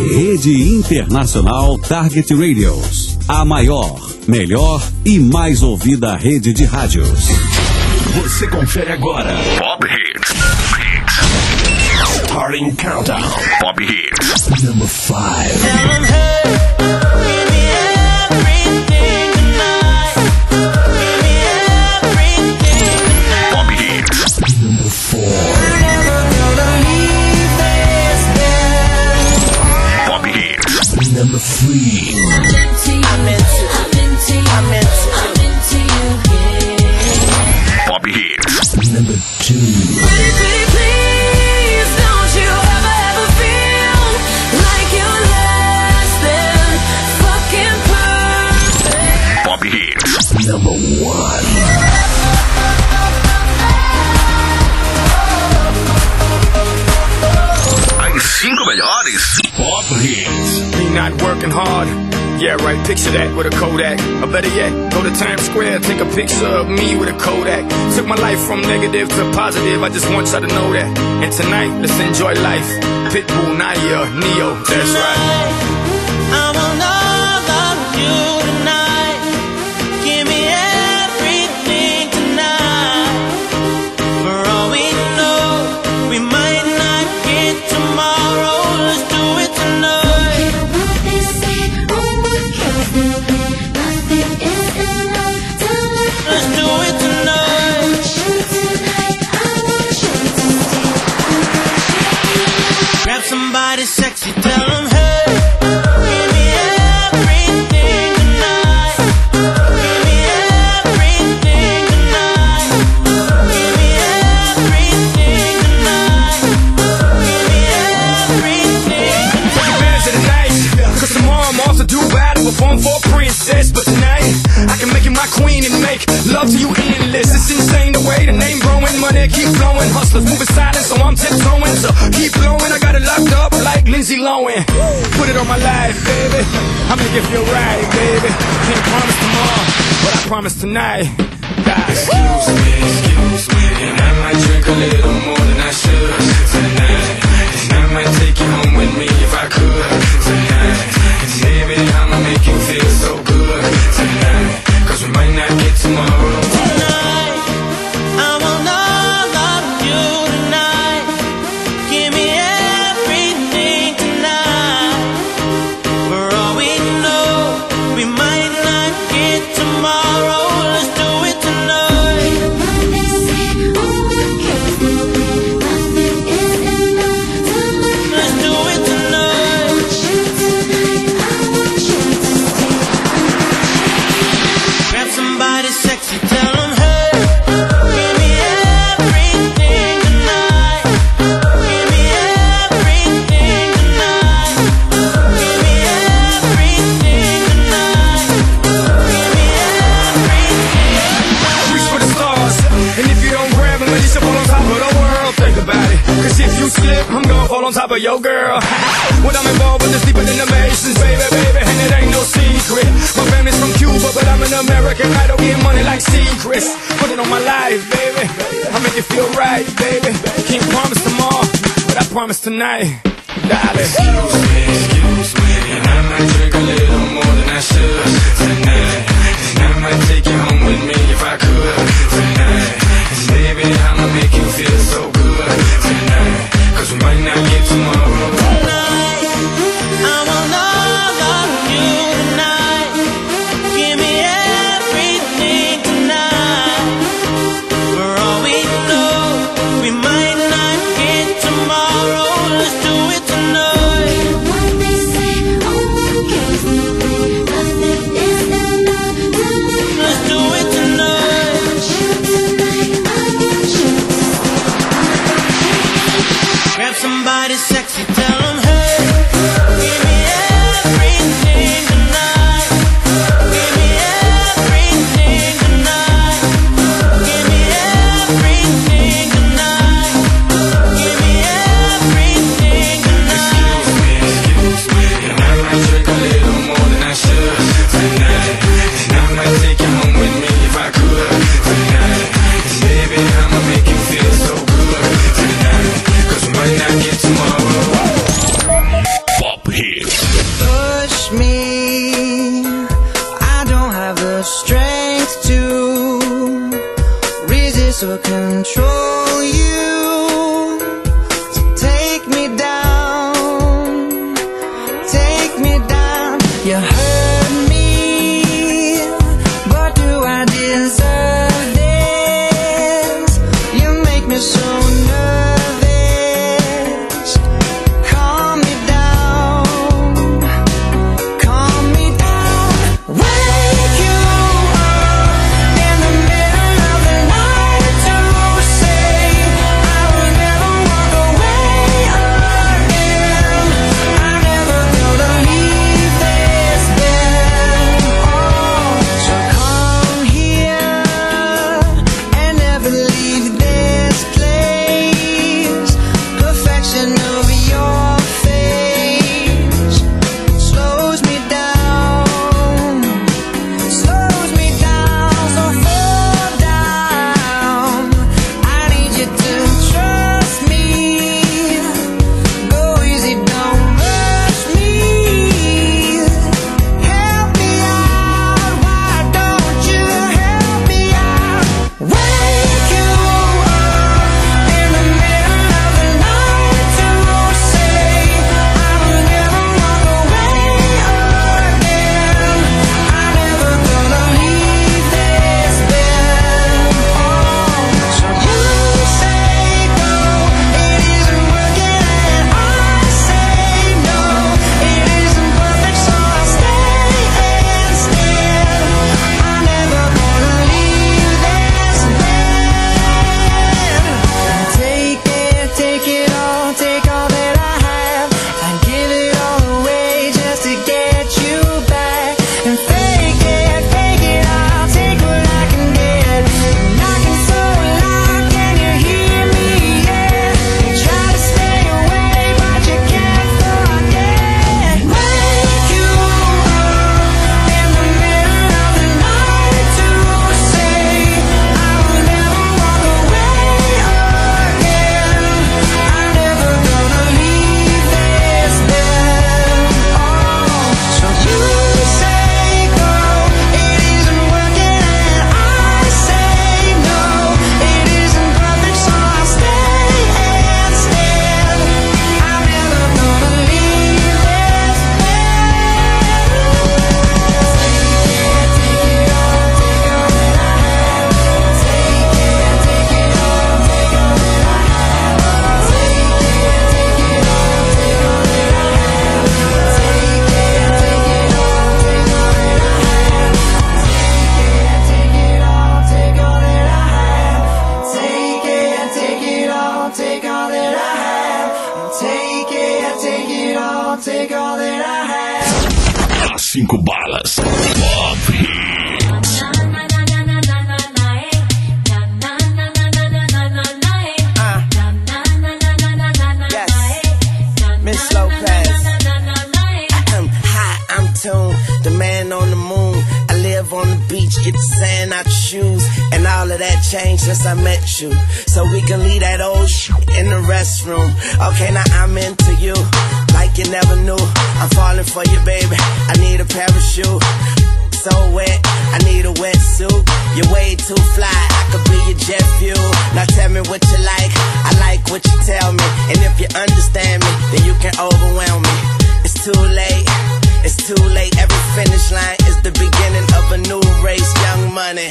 Rede Internacional Target Radios. A maior, melhor e mais ouvida rede de rádios. Você confere agora. Pop Hits. Starting Countdown. Pop Hits. Number 5. Pop Hits. Number 4. Pop Hits. Number 3. Pop Hits. Number 2. Pop Hits. Number 1. As 5 melhores. Pop Hits. Me not working hard. Yeah, right, picture that with a Kodak. Or better yet, go to Times Square, take a picture of me with a Kodak. Took my life from negative to positive, I just want y'all to know that. And tonight, let's enjoy life. Pitbull, Naya, Neo, that's right. I want all of you tonight. Give me everything tonight. For all we know, we might not get tomorrow. Let's do it tonight. Let's do it tonight. Grab somebody sexy, tell them hey. Give me everything tonight. Give me everything tonight. Give me everything tonight. Give me everything Take advantage of the night, cause tomorrow I'm off to Dubai to perform for a princess. But tonight, I can make you my queen and make love to you endless. It's insane the way the name growing, money keep flowing. Hustlers moving silent, so I'm tiptoeing. So keep blowing, I got it locked up like Lindsay Lohan. Put it on my life, baby. I'll make it feel right, baby. Can't promise tomorrow, but I promise tonight. God. Excuse me, and I might drink a little more than I should tonight. And I might take you home with me if I could tonight. And baby, I'ma make you feel so good tonight. Cause we might not get tomorrow. tonight. I want all of you tonight. Give me everything tonight. For all we know, we might not get tomorrow. Let's do it tonight. Let's do it tonight. Grab somebody sexy, tell them hey. Give me everything tonight. Give me everything tonight. Give me everything tonight. Give me everything. Reach for the stars, and if you don't grab them, then you should fall on top of the world. Think about it, cause if you slip, I'm gonna fall on top of your girl. When I'm involved with this deeper than the Masons, baby, and it ain't no secret. My family's from Cuba, but I'm an American idol, getting money like secrets. Put it on my life, baby, I'll make it feel right, baby. Can't promise tomorrow, but I promise tonight, darling. Excuse me, and I might drink a little more than I should tonight. And I might take you home with me if I could tonight. And baby, I'ma make you feel so good tonight. Cause we might not get tomorrow. Tonight, I want all of you tonight. Give me everything tonight. For all we know, we might not get tomorrow. Let's do it tonight. Let's do it tonight. Grab somebody sexy, tell them hey. Give me everything tonight. Give me everything tonight. Give me everything tonight. Give me everything tonight. Excuse me, and I might drink a little more than I should tonight. And I might take you home with me if I could tonight. And baby, I'ma make you feel so good tonight. Cause we might not get tomorrow. 5 balas. Pop Hits. Miss Lopez. Hi, I'm Tune, the man on the moon. I live on the beach, get the sand out your shoes. And all of that changed since I met you. So we can leave that old shit in the restroom. Okay, now I'm into you, like you never knew. I'm falling for you, baby, I need a parachute. So wet, I need a wetsuit. You're way too fly, I could be your jet fuel. Now tell me what you like, I like what you tell me. And if you understand me, then you can overwhelm me. It's too late, it's too late. Every finish line is the beginning of a new race. Young Money.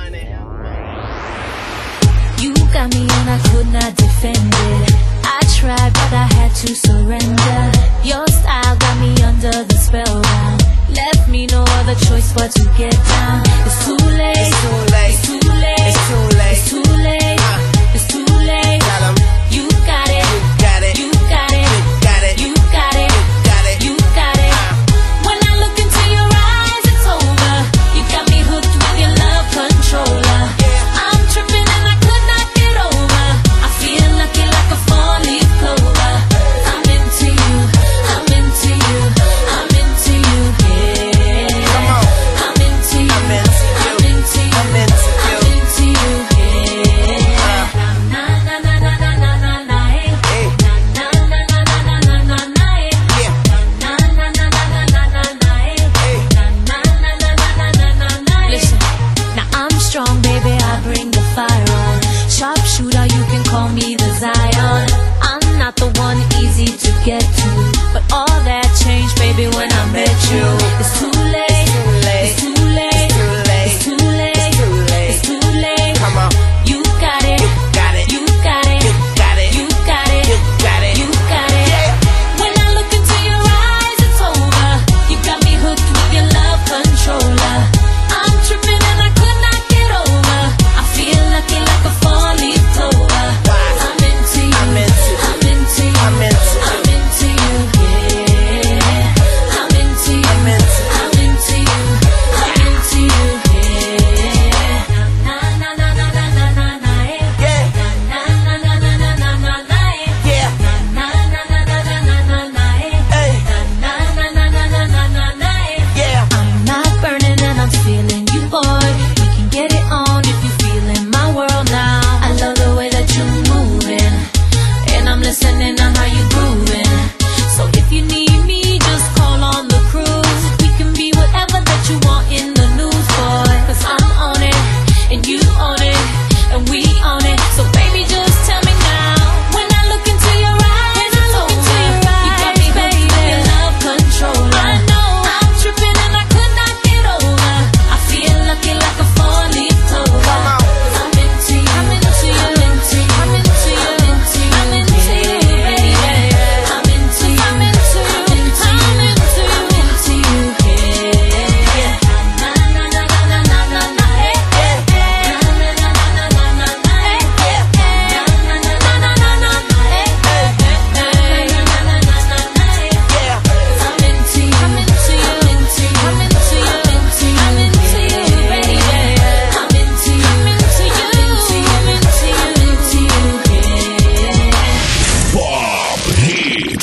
You got me and I could not defend it. I tried but I had to surrender. Your style got me under the spellbound. Left me no other choice but to get down. It's too late, It's too late, it's too late, it's too late, it's too late, it's too late. Tell 'em. You got it, You got it, you got it, you got it, you got it, you got it. you got it. When I look into your eyes, it's over. You got me hooked with your love controller. I'm tripping and I could not get over. I feel lucky like a four-leaf clover. I'm into you, I'm into you, I'm into you, yeah. Come on. I'm into you, I'm into you, I'm into you, I'm into you. I'm into you, yeah. Na na na na na na na na, hey. Hey. Na na na na na na na na, hey. Yeah. Na na na na na na na na, hey. Hey. Na na na na na na na na. Listen, now I'm strong, baby. I bring the fire on. Sharpshooter, you can call me the Zion. I'm not the one easy to get to, but all that changed, baby, when I met you. It's too late, it's too late, it's too late, it's too late. Come on. You got it, You got it, you got it, you got it, you got it, you got it. you got it. Yeah. When I look into your eyes, it's over. You got me hooked with your love controller. I'm tripping and I could not get over. I feel lucky like a four-leaf clover. I'm into you, I'm into you, I'm into you, I'm into you. I'm into you, yeah. I'm into you, I'm into you. I'm into you, I'm into you, yeah. Na na na na na na na na, eh. Yeah. Na na na na na na na na, eh. Yeah. Na na na na na na na na, eh. Hey. Na na na na na na na na, eh. Yeah. I'm not burning and I'm feeling you, boy. We can get it on if you feel in my world now. I love the way that you're moving, and I'm listening to how you grooving. So if you need me, just call on the crew. We can be whatever that you want in the news, boy. 'Cause I'm on it, and you on it, and we on it. So baby, just tell me now. When I look into your eyes, it's over. You got me hooked with your love controller. I know I'm tripping and I could not get over. I feel lucky like a four-leaf clover. Come on. 'Cause I'm into you, I'm into you, I'm into you, I'm into you, I'm into you, I'm into you, baby. I'm into you, I'm into you, I'm into you, I'm into you, yeah. Na na na na na na na na, eh. Na na na na na na na na, eh. Na na na na na na na, eh. Na na na na na na na, eh. Yeah. I'm into you, I'm into you, I'm into you, I'm into you, I'm into you, I'm into you, baby. I'm into you, I'm into you, I'm into you, I'm into you, yeah. Pop Hits.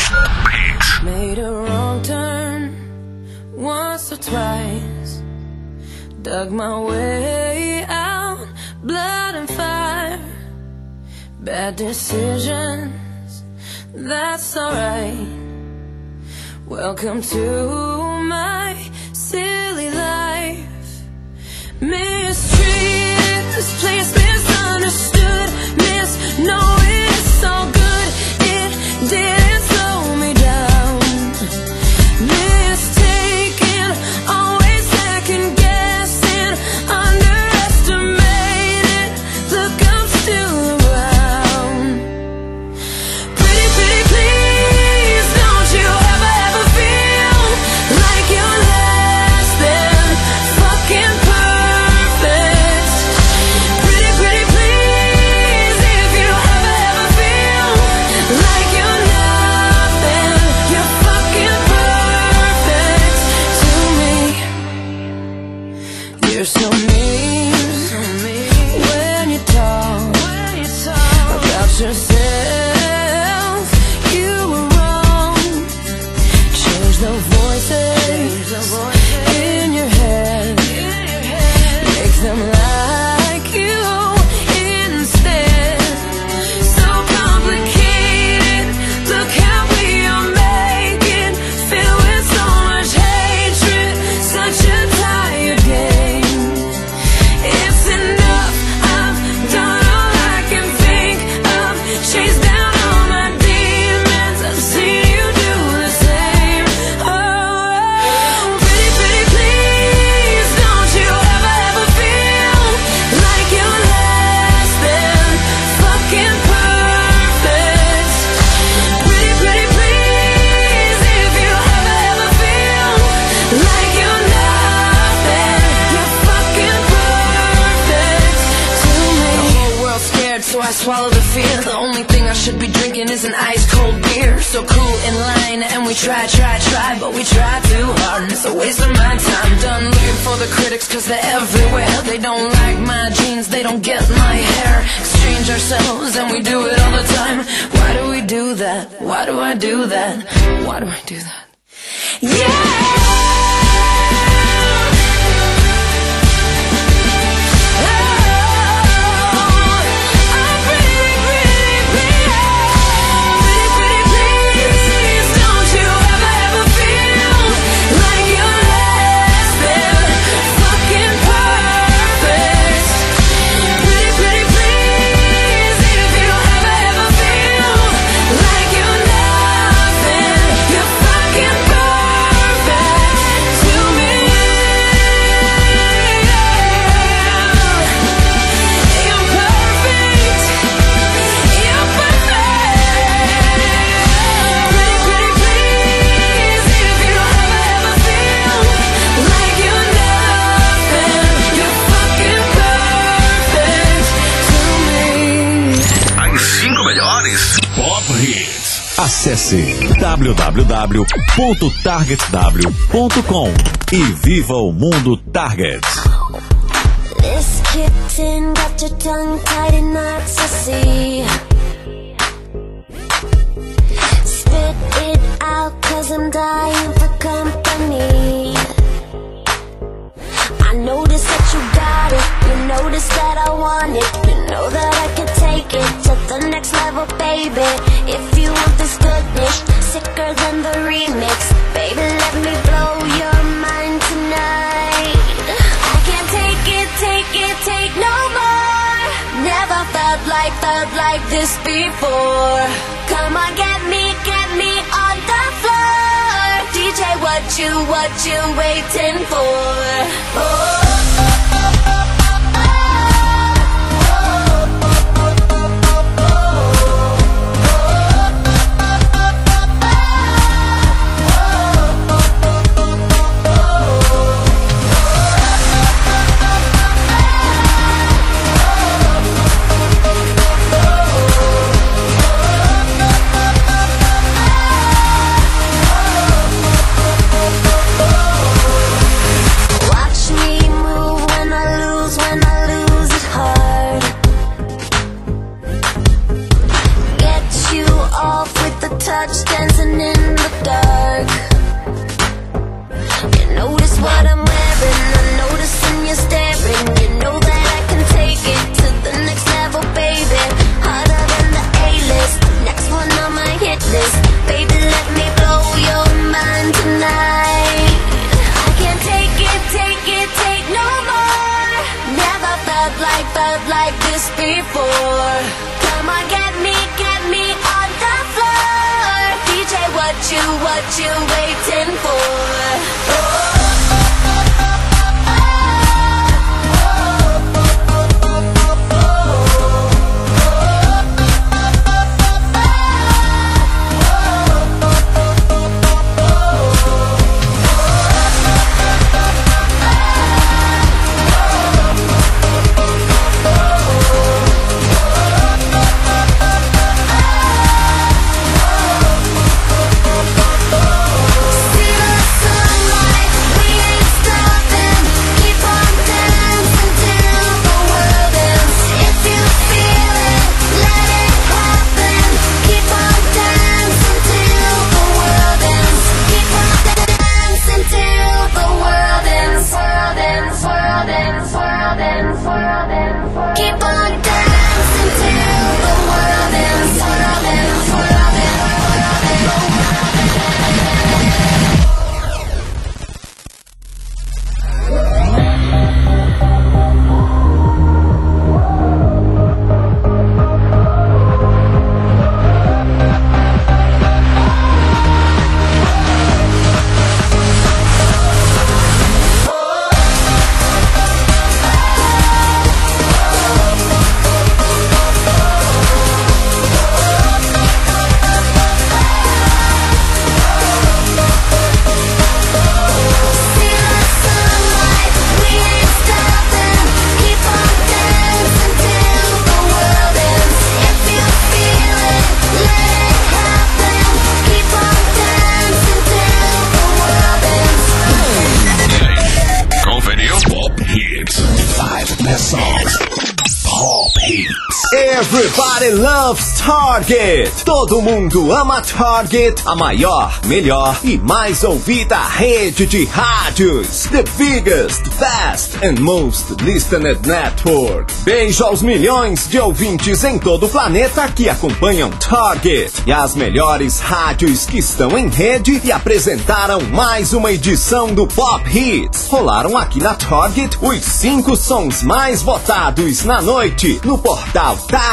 Made a wrong turn once or twice. Dug my way out, blood and fire. Bad decisions, that's alright. Welcome to my silly life. Mistreated, this place misunderstood. Knowing it's all good, it didn't slow me down. Mistaken, always second guessing, underestimated. Look, I'm still around. Pretty, pretty, please, don't you ever feel like you're less than fucking perfect. Pretty, pretty, please, if you ever swallow the fear. The only thing I should be drinking is an ice cold beer. So cool in line, and we try, but we try too hard, and it's a waste of my time. Done looking for the critics, cause they're everywhere. They don't like my jeans, they don't get my hair. Exchange ourselves, and we do it all the time. Why do we do that? Why do I do that? Why do I do that? Yeah! Acesse www.targetw.com e viva o mundo Target. This kitten got your tongue tied in knots, I see. Spit it out, cause I'm dying for company. I notice that you got it, you notice that I want it. You know that I can take it to the next level, baby. If you want this goodness, sicker than the remix, baby, let me blow your mind tonight. I can't take it no more. Never felt like this before. Come on, get me on the floor. DJ, what you waiting for? Oh. Touch dancing in the dark. You notice what I'm wearing, I'm noticing you're staring. You know that I can take it to the next level, baby. Harder than the A-list, next one on my hit list. Baby, let me blow your mind tonight. I can't take it no more. Never felt like this before. Come on, get me on the floor. DJ, what you waiting for? Oh. See Everybody loves Target. Todo mundo ama Target, a maior, melhor e mais ouvida rede de rádios. The biggest, best and most listened network. Beijo aos milhões de ouvintes em todo o planeta que acompanham Target e as melhores rádios que estão em rede e apresentaram mais uma edição do Pop Hits. Rolaram aqui na Target os 5 sons mais votados na noite no portal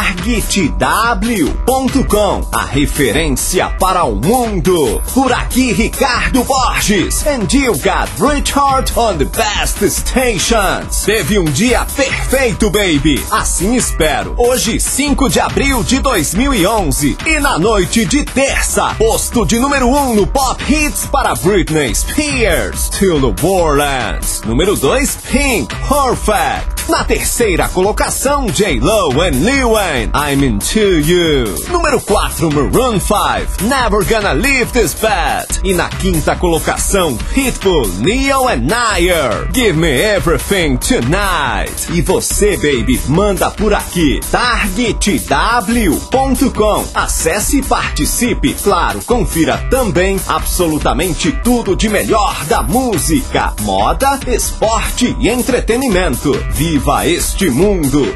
targetw.com, a referência para o mundo. Por aqui, Ricardo Borges, and you got Richard on the best stations. Teve um dia perfeito, baby. Assim espero. Hoje, 5 de abril de 2011. E na noite de terça, posto de número 1 no Pop Hits para Britney Spears, Till the Warlands. Número 2, Pink, Perfect. Na terceira colocação, J-Lo and Lil Wayne, I'm Into You. Número 4, Maroon 5, Never Gonna Leave This Bed. E na quinta colocação, Pitbull, Neo and Nair, Give Me Everything Tonight. E você, baby, manda por aqui, targetw.com. Acesse e participe. Claro, confira também absolutamente tudo de melhor da música, moda, esporte e entretenimento. Viva este mundo!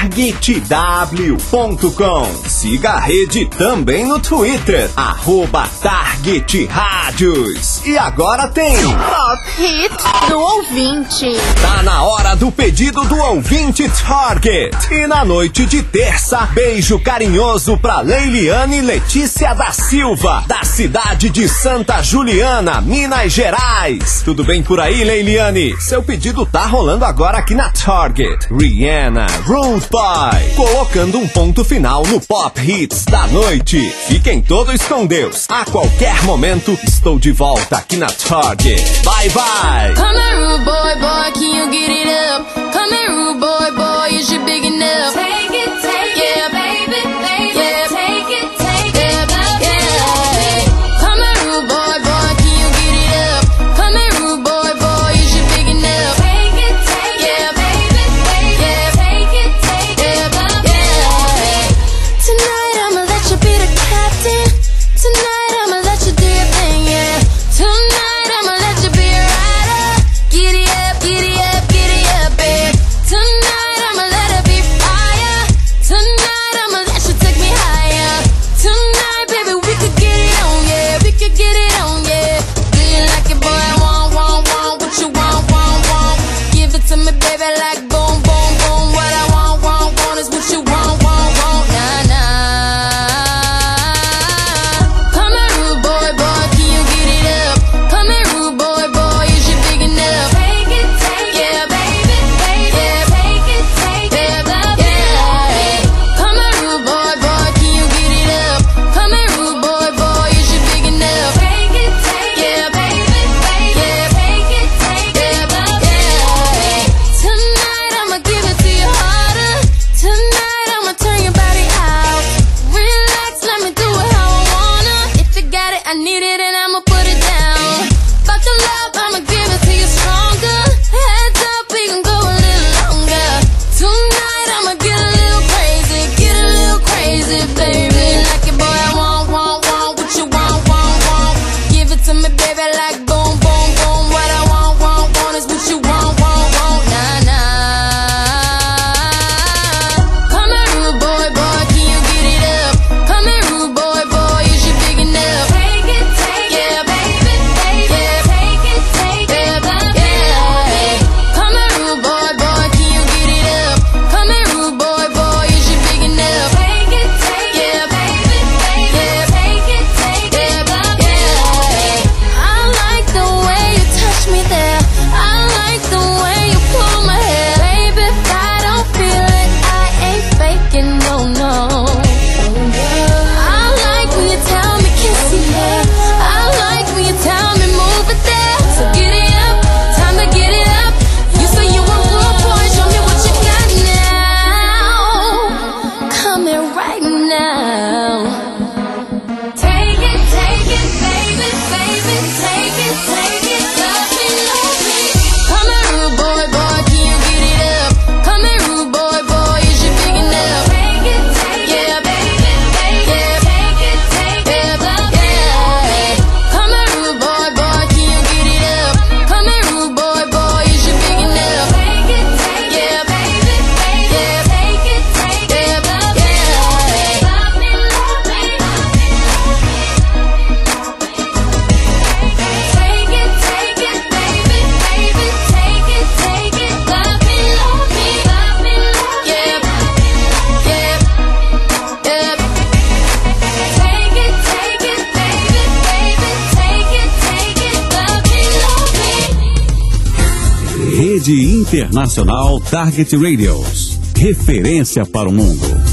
targetw.com. Siga a rede também no Twitter, @TargetRádios. E agora tem Pop Hit do ouvinte. Tá na hora do pedido do ouvinte Target. E na noite de terça, beijo carinhoso pra Leiliane Letícia da Silva, da cidade de Santa Juliana, Minas Gerais. Tudo bem por aí, Leiliane? Seu pedido tá rolando agora aqui na Target. Rihanna, Rude Boy, colocando um ponto final no Pop Hits da noite. Fiquem todos com Deus. A qualquer momento, estou de volta aqui na Target. Bye, bye. Come here, rude boy, boy, can you get it up? Come here, rude boy, boy, is you big enough? Take it, yeah, baby, baby, yeah, take it, yeah, yeah. Come here, rude boy, boy, can you get it up? Come here, rude boy, boy, is you big enough? Take it, yeah, baby, yeah, take it, yeah, yeah. Tonight I'ma let you be the captain. Tonight I'ma let you do your thing, yeah. Tonight I'ma let you be a rider. Giddy up, babe. Tonight Rede Internacional Target Radios. Referência para o mundo.